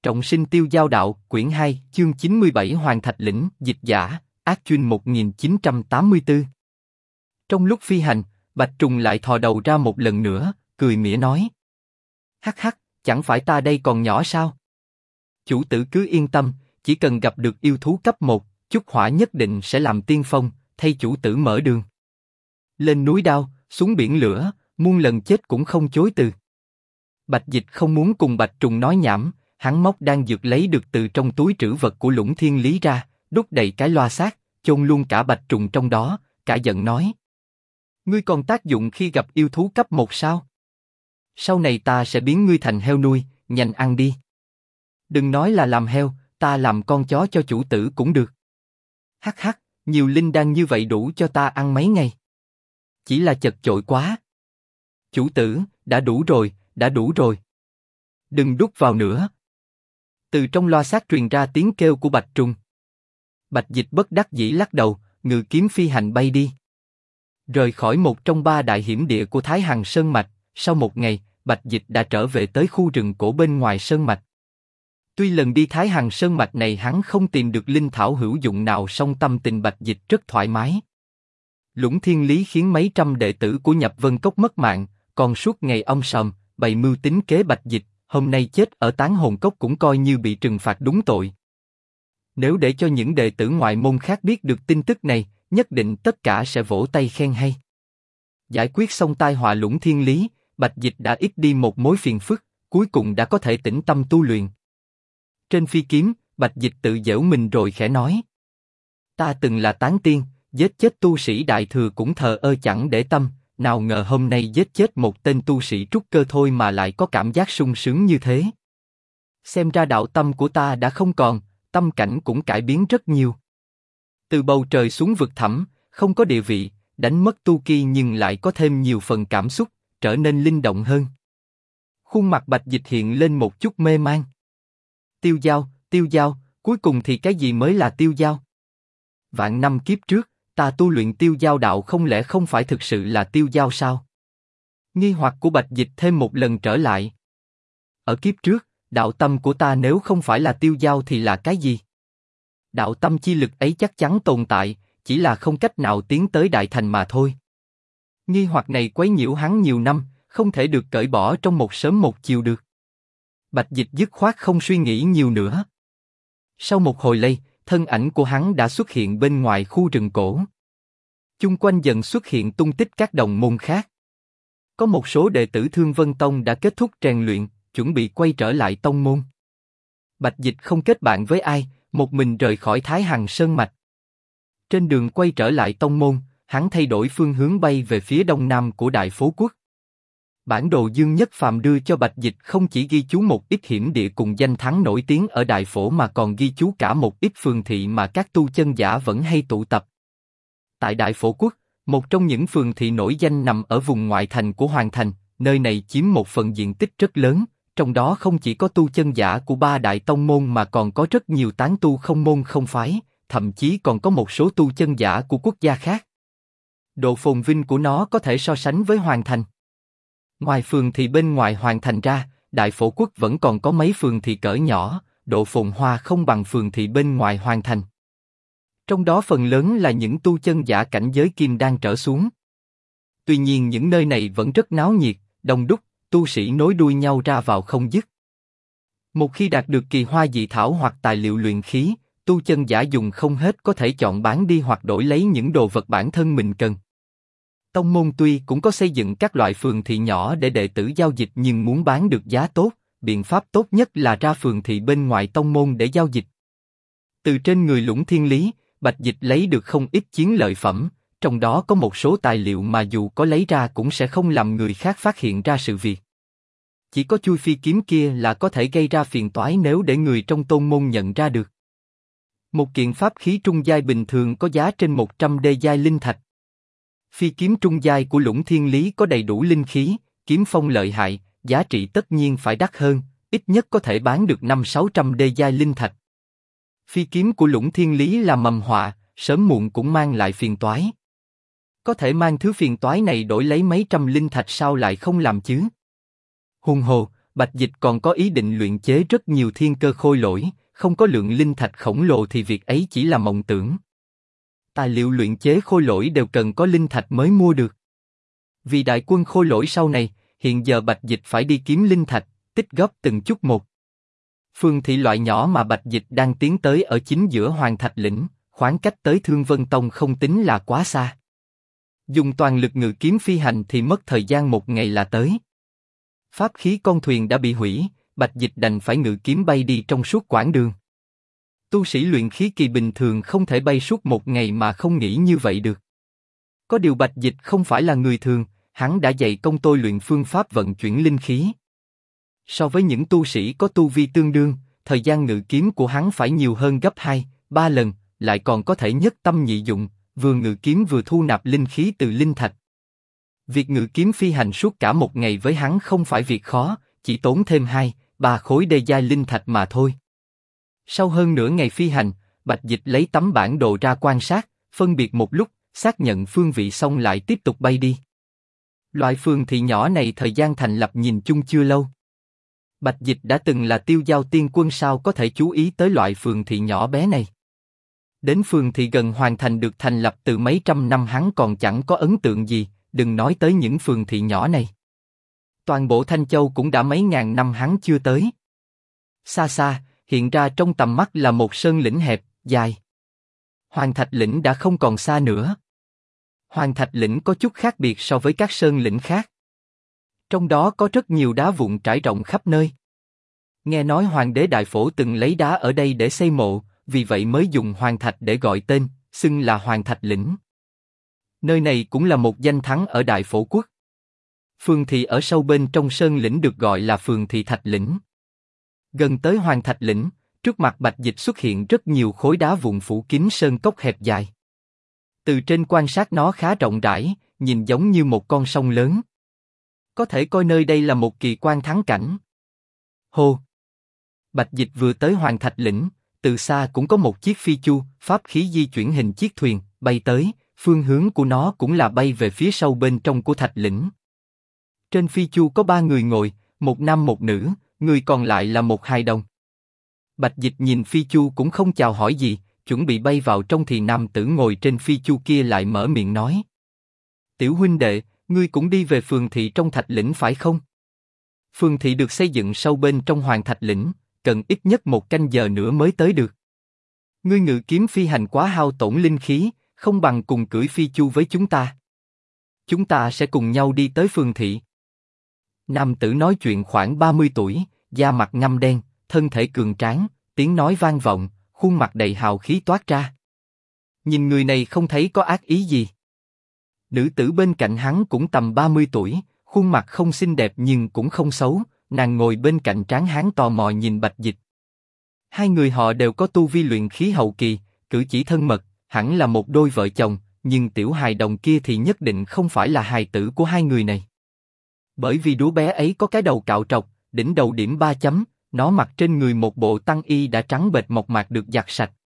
Trọng sinh tiêu giao đạo, quyển 2, chương 97 Hoàng Thạch Lĩnh, dịch giả, Ác Chuyên 1984. Trong lúc phi hành, Bạch Trùng lại thò đầu ra một lần nữa, cười mỉa nói. Hắc hắc, chẳng phải ta đây còn nhỏ sao? Chủ tử cứ yên tâm, chỉ cần gặp được yêu thú cấp 1, Chúc Hỏa nhất định sẽ làm tiên phong, thay chủ tử mở đường. Lên núi đao, xuống biển lửa, muôn lần chết cũng không chối từ. Bạch Dịch không muốn cùng Bạch Trùng nói nhảm, hắn móc đan dược lấy được từ trong túi trữ vật của Lũng Thiên Lý ra, đút đầy cái loa xác, chôn luôn cả Bạch Trùng trong đó, cả giận nói. Ngươi còn tác dụng khi gặp yêu thú cấp 1 sao? Sau này ta sẽ biến ngươi thành heo nuôi, nhanh ăn đi. Đừng nói là làm heo, ta làm con chó cho chủ tử cũng được. Hắc hắc, nhiều linh đan như vậy đủ cho ta ăn mấy ngày. Chỉ là chật chội quá. Chủ tử, đã đủ rồi, đã đủ rồi. Đừng đút vào nữa. Từ trong loa xác truyền ra tiếng kêu của Bạch Trùng. Bạch Dịch bất đắc dĩ lắc đầu, ngự kiếm phi hành bay đi. Rời khỏi một trong 3 đại hiểm địa của Thái Hằng Sơn Mạch, sau một ngày, Bạch Dịch đã trở về tới khu rừng cổ bên ngoài Sơn Mạch. Tuy lần đi Thái Hằng Sơn Mạch này hắn không tìm được linh thảo hữu dụng nào, song tâm tình Bạch Dịch rất thoải mái. Lũng Thiên Lý khiến mấy trăm đệ tử của Nhập Vân Cốc mất mạng, còn suốt ngày âm sòm, bày mưu tính kế Bạch Dịch, hôm nay chết ở Tán Hồn Cốc cũng coi như bị trừng phạt đúng tội. Nếu để cho những đệ tử ngoại môn khác biết được tin tức này, nhất định tất cả sẽ vỗ tay khen hay. Giải quyết xong tai họa Lũng Thiên Lý, Bạch Dịch đã ít đi một mối phiền phức, cuối cùng đã có thể tĩnh tâm tu luyện. Trên phi kiếm, Bạch Dịch tự giễu mình rồi khẽ nói. Ta từng là tán tiên, giết chết tu sĩ đại thừa cũng thờ ơ chẳng để tâm, nào ngờ hôm nay giết chết một tên tu sĩ trúc cơ thôi mà lại có cảm giác sung sướng như thế. Xem ra đạo tâm của ta đã không còn, tâm cảnh cũng cải biến rất nhiều. Từ bầu trời xuống vực thẳm, không có địa vị, đánh mất tu ki nhưng lại có thêm nhiều phần cảm xúc, trở nên linh động hơn. Khuôn mặt Bạch Dịch hiện lên một chút mê man. Tiêu giao, cuối cùng thì cái gì mới là tiêu giao? Vạn năm kiếp trước, ta tu luyện tiêu giao đạo không lẽ không phải thực sự là tiêu giao sao? Nghi hoặc của Bạch Dịch thêm một lần trở lại. Ở kiếp trước, đạo tâm của ta nếu không phải là tiêu giao thì là cái gì? Đạo tâm chi lực ấy chắc chắn tồn tại, chỉ là không cách nào tiến tới đại thành mà thôi. Nghi hoặc này quấy nhiễu hắn nhiều năm, không thể được cởi bỏ trong một sớm một chiều được. Bạch Dịch dứt khoát không suy nghĩ nhiều nữa. Sau một hồi lây, thân ảnh của hắn đã xuất hiện bên ngoài khu rừng cổ. Chung quanh dần xuất hiện tung tích các đồng môn khác. Có một số đệ tử Thương Vân Tông đã kết thúc rèn luyện, chuẩn bị quay trở lại tông môn. Bạch Dịch không kết bạn với ai, một mình rời khỏi Thái Hằng Sơn Mạch. Trên đường quay trở lại tông môn, hắn thay đổi phương hướng bay về phía đông nam của Đại Phố Quốc. Bản đồ Dương Nhất Phàm đưa cho Bạch Dịch không chỉ ghi chú một ít hiểm địa cùng danh thắng nổi tiếng ở Đại Phổ mà còn ghi chú cả một ít phường thị mà các tu chân giả vẫn hay tụ tập. Tại Đại Phổ Quốc, một trong những phường thị nổi danh nằm ở vùng ngoại thành của Hoàng Thành, nơi này chiếm một phần diện tích rất lớn, trong đó không chỉ có tu chân giả của 3 đại tông môn mà còn có rất nhiều tán tu không môn không phái, thậm chí còn có một số tu chân giả của quốc gia khác. Độ phồn vinh của nó có thể so sánh với Hoàng Thành. Ngoài phường thị bên ngoài Hoàng Thành ra, Đại Phổ Quốc vẫn còn có mấy phường thị cỡ nhỏ, độ phồn hoa không bằng phường thị bên ngoài Hoàng Thành. Trong đó phần lớn là những tu chân giả cảnh giới kim đan trở xuống. Tuy nhiên những nơi này vẫn rất náo nhiệt, đông đúc, tu sĩ nối đuôi nhau ra vào không dứt. Một khi đạt được kỳ hoa dị thảo hoặc tài liệu luyện khí, tu chân giả dùng không hết có thể chọn bán đi hoặc đổi lấy những đồ vật bản thân mình cần. Tông môn tuy cũng có xây dựng các loại phường thị nhỏ để đệ tử giao dịch nhưng muốn bán được giá tốt, biện pháp tốt nhất là ra phường thị bên ngoài tông môn để giao dịch. Từ trên người Lũng Thiên Lý, Bạch Dịch lấy được không ít chiến lợi phẩm, trong đó có một số tài liệu mà dù có lấy ra cũng sẽ không làm người khác phát hiện ra sự việc. Chỉ có chui phi kiếm kia là có thể gây ra phiền toái nếu để người trong tôn môn nhận ra được. Một kiện pháp khí trung giai bình thường có giá trên 100 đê giai linh thạch. Phi kiếm trung giai của Lũng Thiên Lý có đầy đủ linh khí, kiếm phong lợi hại, giá trị tất nhiên phải đắt hơn, ít nhất có thể bán được 500-600 đê giai linh thạch. Phi kiếm của Lũng Thiên Lý là mầm họa, sớm muộn cũng mang lại phiền toái. Có thể mang thứ phiền toái này đổi lấy mấy trăm linh thạch sao lại không làm chứ? Huống hồ, Bạch Dịch còn có ý định luyện chế rất nhiều thiên cơ khôi lỗi, không có lượng linh thạch khổng lồ thì việc ấy chỉ là mộng tưởng. Tài liệu luyện chế khôi lỗi đều cần có linh thạch mới mua được. Vì đại quân khôi lỗi sau này, hiện giờ Bạch Dịch phải đi kiếm linh thạch, tích góp từng chút một. Phường thị loại nhỏ mà Bạch Dịch đang tiến tới ở chính giữa Hoàng Thạch Lĩnh, khoảng cách tới Thương Vân Tông không tính là quá xa. Dùng toàn lực ngự kiếm phi hành thì mất thời gian 1 ngày là tới. Pháp khí con thuyền đã bị hủy, Bạch Dịch đành phải ngự kiếm bay đi trong suốt quãng đường. Tu sĩ luyện khí kỳ bình thường không thể bay suốt 1 ngày mà không nghĩ như vậy được. Có điều Bạch Dịch không phải là người thường, hắn đã dạy công tôi luyện phương pháp vận chuyển linh khí. So với những tu sĩ có tu vi tương đương, thời gian ngự kiếm của hắn phải nhiều hơn gấp 2-3 lần, lại còn có thể nhất tâm nhị dụng, vừa ngự kiếm vừa thu nạp linh khí từ linh thạch. Việc ngự kiếm phi hành suốt cả 1 ngày với hắn không phải việc khó, chỉ tốn thêm 2-3 khối đê giai linh thạch mà thôi. Sau hơn nửa ngày phi hành, Bạch Dịch lấy tấm bản đồ ra quan sát, phân biệt một lúc, xác nhận phương vị xong lại tiếp tục bay đi. Loại phường thị nhỏ này thời gian thành lập nhìn chung chưa lâu. Bạch Dịch đã từng là Tiêu Giao tiên quân sao có thể chú ý tới loại phường thị nhỏ bé này. Đến phường thị gần hoàn thành được thành lập từ mấy trăm năm hắn còn chẳng có ấn tượng gì, đừng nói tới những phường thị nhỏ này. Toàn bộ Thanh Châu cũng đã mấy ngàn năm hắn chưa tới. Xa xa, hiện ra trong tầm mắt là một sơn lĩnh hẹp, dài. Hoàng Thạch Lĩnh đã không còn xa nữa. Hoàng Thạch Lĩnh có chút khác biệt so với các sơn lĩnh khác. Trong đó có rất nhiều đá vụn trải rộng khắp nơi. Nghe nói Hoàng đế Đại Phổ từng lấy đá ở đây để xây mộ, vì vậy mới dùng Hoàng Thạch để gọi tên, xưng là Hoàng Thạch Lĩnh. Nơi này cũng là một danh thắng ở Đại Phổ quốc. Phường thị ở sâu bên trong sơn lĩnh được gọi là phường thị Thạch Lĩnh. Gần tới Hoàng Thạch Lĩnh, trước mặt Bạch Dịch xuất hiện rất nhiều khối đá vụn phủ kín sơn cốc hẹp dài. Từ trên quan sát nó khá rộng rãi, nhìn giống như một con sông lớn. Có thể coi nơi đây là một kỳ quan thắng cảnh. Hô! Bạch Dịch vừa tới Hoàng Thạch Lĩnh, từ xa cũng có một chiếc phi chu, pháp khí di chuyển hình chiếc thuyền, bay tới, phương hướng của nó cũng là bay về phía sâu bên trong của Thạch Lĩnh. Trên phi chu có 3 người ngồi, một nam một nữ, người còn lại là một hài đồng. Bạch Dịch nhìn phi chu cũng không chào hỏi gì, chuẩn bị bay vào trong thì nam tử ngồi trên phi chu kia lại mở miệng nói: Tiểu huynh đệ, ngươi cũng đi về phường thị trong Thạch Lĩnh phải không? Phường thị được xây dựng sâu bên trong Hoàng Thạch Lĩnh, cần ít nhất 1 canh giờ nữa mới tới được. Ngươi ngự kiếm phi hành quá hao tổn linh khí, không bằng cùng cưỡi phi chu với chúng ta. Chúng ta sẽ cùng nhau đi tới phường thị. Nam tử nói chuyện khoảng 30 tuổi, da mặt ngăm đen, thân thể cường tráng, tiếng nói vang vọng, khuôn mặt đầy hào khí toát ra. Nhìn người này không thấy có ác ý gì. Nữ tử bên cạnh hắn cũng tầm 30 tuổi, khuôn mặt không xinh đẹp nhưng cũng không xấu, nàng ngồi bên cạnh tráng hán tò mò nhìn Bạch Dịch. Hai người họ đều có tu vi luyện khí hậu kỳ, cử chỉ thân mật, hẳn là một đôi vợ chồng, nhưng tiểu hài đồng kia thì nhất định không phải là hài tử của hai người này. Bởi vì đứa bé ấy có cái đầu cạo trọc, đỉnh đầu điểm 3 chấm, nó mặc trên người một bộ tăng y đã trắng bệch mộc mạc được giặt sạch,